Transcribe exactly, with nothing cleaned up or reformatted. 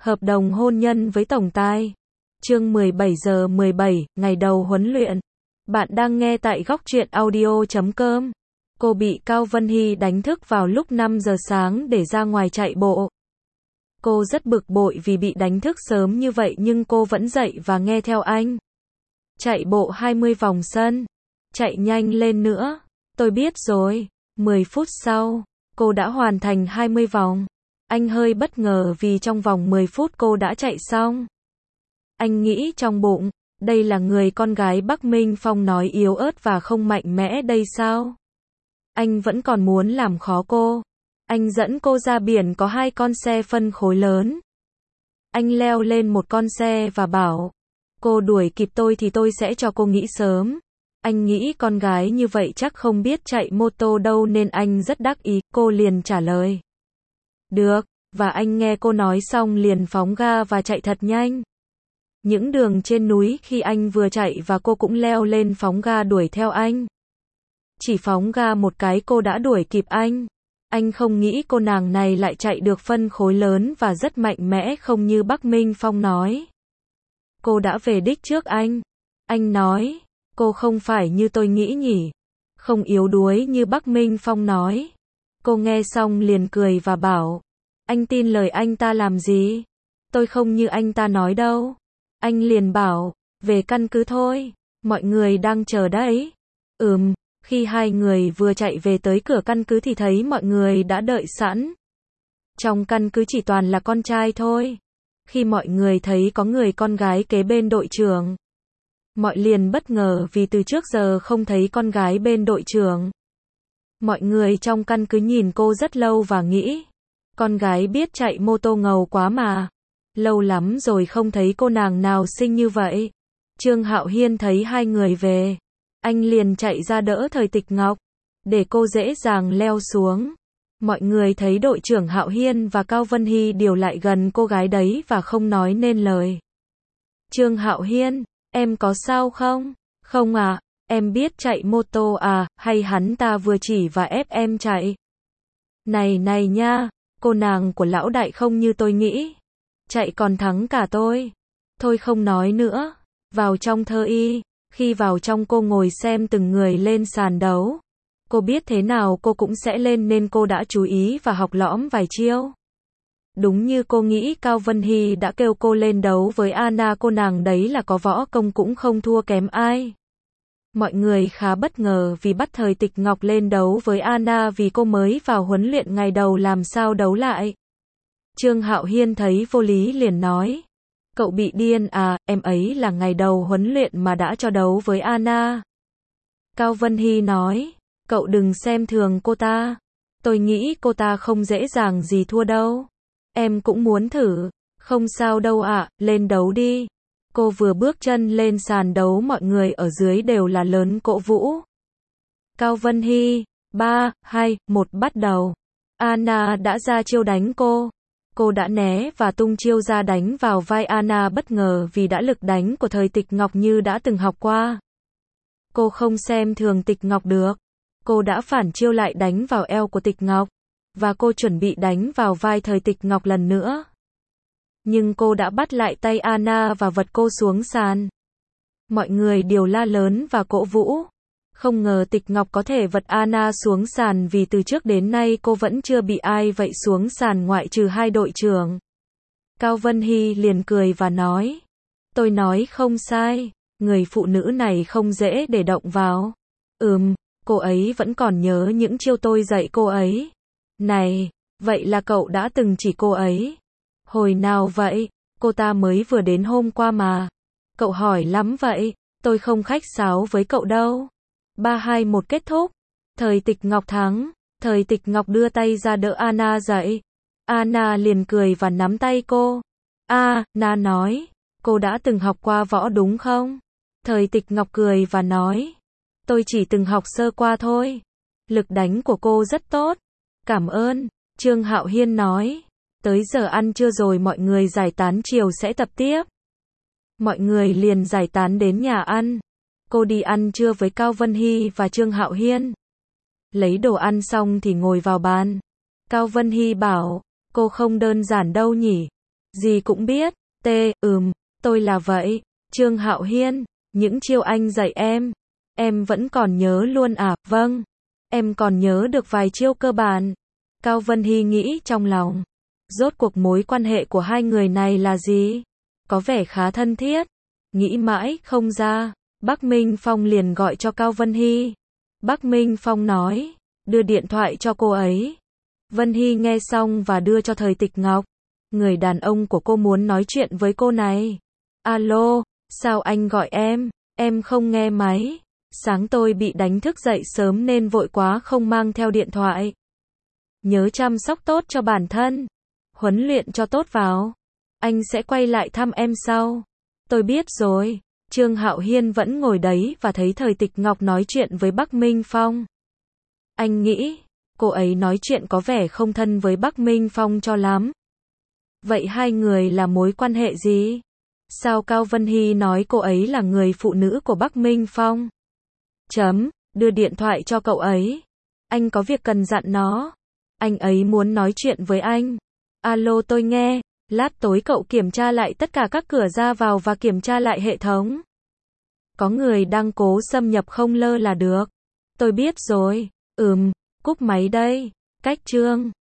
Hợp đồng hôn nhân với tổng tài. Chương mười bảy giờ mười bảy, ngày đầu huấn luyện. Bạn đang nghe tại góc truyện audio chấm com. Cô bị Cao Vân Hy đánh thức vào lúc năm giờ sáng để ra ngoài chạy bộ. Cô rất bực bội vì bị đánh thức sớm như vậy nhưng cô vẫn dậy và nghe theo anh. Chạy bộ hai mươi vòng sân. Chạy nhanh lên nữa. Tôi biết rồi. mười phút sau, cô đã hoàn thành hai mươi vòng. Anh hơi bất ngờ vì trong vòng mười phút cô đã chạy xong. Anh nghĩ trong bụng, đây là người con gái Bắc Minh Phong nói yếu ớt và không mạnh mẽ đây sao? Anh vẫn còn muốn làm khó cô. Anh dẫn cô ra biển có hai con xe phân khối lớn. Anh leo lên một con xe và bảo, cô đuổi kịp tôi thì tôi sẽ cho cô nghỉ sớm. Anh nghĩ con gái như vậy chắc không biết chạy mô tô đâu nên anh rất đắc ý, cô liền trả lời. Được, và anh nghe cô nói xong liền phóng ga và chạy thật nhanh. Những đường trên núi khi anh vừa chạy và cô cũng leo lên phóng ga đuổi theo anh. Chỉ phóng ga một cái cô đã đuổi kịp anh. Anh không nghĩ cô nàng này lại chạy được phân khối lớn và rất mạnh mẽ không như Bắc Minh Phong nói. Cô đã về đích trước anh. Anh nói, cô không phải như tôi nghĩ nhỉ. Không yếu đuối như Bắc Minh Phong nói. Cô nghe xong liền cười và bảo, anh tin lời anh ta làm gì? Tôi không như anh ta nói đâu. Anh liền bảo, về căn cứ thôi, mọi người đang chờ đấy. Ừm, khi hai người vừa chạy về tới cửa căn cứ thì thấy mọi người đã đợi sẵn. Trong căn cứ chỉ toàn là con trai thôi. Khi mọi người thấy có người con gái kế bên đội trưởng, mọi liền bất ngờ vì từ trước giờ không thấy con gái bên đội trưởng. Mọi người trong căn cứ nhìn cô rất lâu và nghĩ, con gái biết chạy mô tô ngầu quá mà. Lâu lắm rồi không thấy cô nàng nào xinh như vậy. Trương Hạo Hiên thấy hai người về. Anh liền chạy ra đỡ Thời Tịch Ngọc, để cô dễ dàng leo xuống. Mọi người thấy đội trưởng Hạo Hiên và Cao Vân Hy đều lại gần cô gái đấy và không nói nên lời. Trương Hạo Hiên, em có sao không? Không à, em biết chạy mô tô à, hay hắn ta vừa chỉ và ép em chạy? Này này nha, cô nàng của lão đại không như tôi nghĩ. Chạy còn thắng cả tôi. Thôi không nói nữa. Vào trong thơ y. Khi vào trong cô ngồi xem từng người lên sàn đấu. Cô biết thế nào cô cũng sẽ lên nên cô đã chú ý và học lõm vài chiêu. Đúng như cô nghĩ Cao Vân Hy đã kêu cô lên đấu với Anna, cô nàng đấy là có võ công cũng không thua kém ai. Mọi người khá bất ngờ vì bắt Thời Tịch Ngọc lên đấu với Anna vì cô mới vào huấn luyện ngày đầu làm sao đấu lại. Trương Hạo Hiên thấy vô lý liền nói, cậu bị điên à, em ấy là ngày đầu huấn luyện mà đã cho đấu với Anna. Cao Vân Hy nói, cậu đừng xem thường cô ta. Tôi nghĩ cô ta không dễ dàng gì thua đâu. Em cũng muốn thử. Không sao đâu ạ, lên đấu đi. Cô vừa bước chân lên sàn đấu mọi người ở dưới đều là lớn cổ vũ. Cao Vân Hy, ba, hai, một bắt đầu. Anna đã ra chiêu đánh cô. Cô đã né và tung chiêu ra đánh vào vai Anna bất ngờ vì đã lực đánh của Thời Tịch Ngọc như đã từng học qua. Cô không xem thường Tịch Ngọc được. Cô đã phản chiêu lại đánh vào eo của Tịch Ngọc. Và cô chuẩn bị đánh vào vai Thời Tịch Ngọc lần nữa. Nhưng cô đã bắt lại tay Anna và vật cô xuống sàn. Mọi người đều la lớn và cổ vũ. Không ngờ Tịch Ngọc có thể vật Anna xuống sàn vì từ trước đến nay cô vẫn chưa bị ai vậy xuống sàn ngoại trừ hai đội trưởng. Cao Vân Hy liền cười và nói, tôi nói không sai, người phụ nữ này không dễ để động vào. Ừm, cô ấy vẫn còn nhớ những chiêu tôi dạy cô ấy. Này, vậy là cậu đã từng chỉ cô ấy. Hồi nào vậy? Cô ta mới vừa đến hôm qua mà. Cậu hỏi lắm vậy, tôi không khách sáo với cậu đâu. ba hai một kết thúc. Thời Tịch Ngọc thắng. Thời Tịch Ngọc đưa tay ra đỡ Anna dậy. Anna liền cười và nắm tay cô. A, Na nói, cô đã từng học qua võ đúng không? Thời Tịch Ngọc cười và nói, tôi chỉ từng học sơ qua thôi. Lực đánh của cô rất tốt. Cảm ơn. Trương Hạo Hiên nói, tới giờ ăn trưa rồi mọi người giải tán chiều sẽ tập tiếp. Mọi người liền giải tán đến nhà ăn. Cô đi ăn trưa với Cao Vân Hy và Trương Hạo Hiên. Lấy đồ ăn xong thì ngồi vào bàn. Cao Vân Hy bảo, cô không đơn giản đâu nhỉ. Gì cũng biết. T, ừm, tôi là vậy. Trương Hạo Hiên, những chiêu anh dạy em, em vẫn còn nhớ luôn à? Vâng, em còn nhớ được vài chiêu cơ bản. Cao Vân Hy nghĩ trong lòng. Rốt cuộc mối quan hệ của hai người này là gì? Có vẻ khá thân thiết. Nghĩ mãi không ra, Bắc Minh Phong liền gọi cho Cao Vân Hy. Bắc Minh Phong nói, đưa điện thoại cho cô ấy. Vân Hy nghe xong và đưa cho Thời Tịch Ngọc. Người đàn ông của cô muốn nói chuyện với cô này. Alo, sao anh gọi em? Em không nghe máy. Sáng tôi bị đánh thức dậy sớm nên vội quá không mang theo điện thoại. Nhớ chăm sóc tốt cho bản thân. Huấn luyện cho tốt vào. Anh sẽ quay lại thăm em sau. Tôi biết rồi. Trương Hạo Hiên vẫn ngồi đấy và thấy Thời Tịch Ngọc nói chuyện với Bắc Minh Phong. Anh nghĩ, cô ấy nói chuyện có vẻ không thân với Bắc Minh Phong cho lắm. Vậy hai người là mối quan hệ gì? Sao Cao Vân Hy nói cô ấy là người phụ nữ của Bắc Minh Phong? Chấm, đưa điện thoại cho cậu ấy. Anh có việc cần dặn nó. Anh ấy muốn nói chuyện với anh. Alo tôi nghe, lát tối cậu kiểm tra lại tất cả các cửa ra vào và kiểm tra lại hệ thống. Có người đang cố xâm nhập không lơ là được. Tôi biết rồi, ừm, cúp máy đây. Cách Trương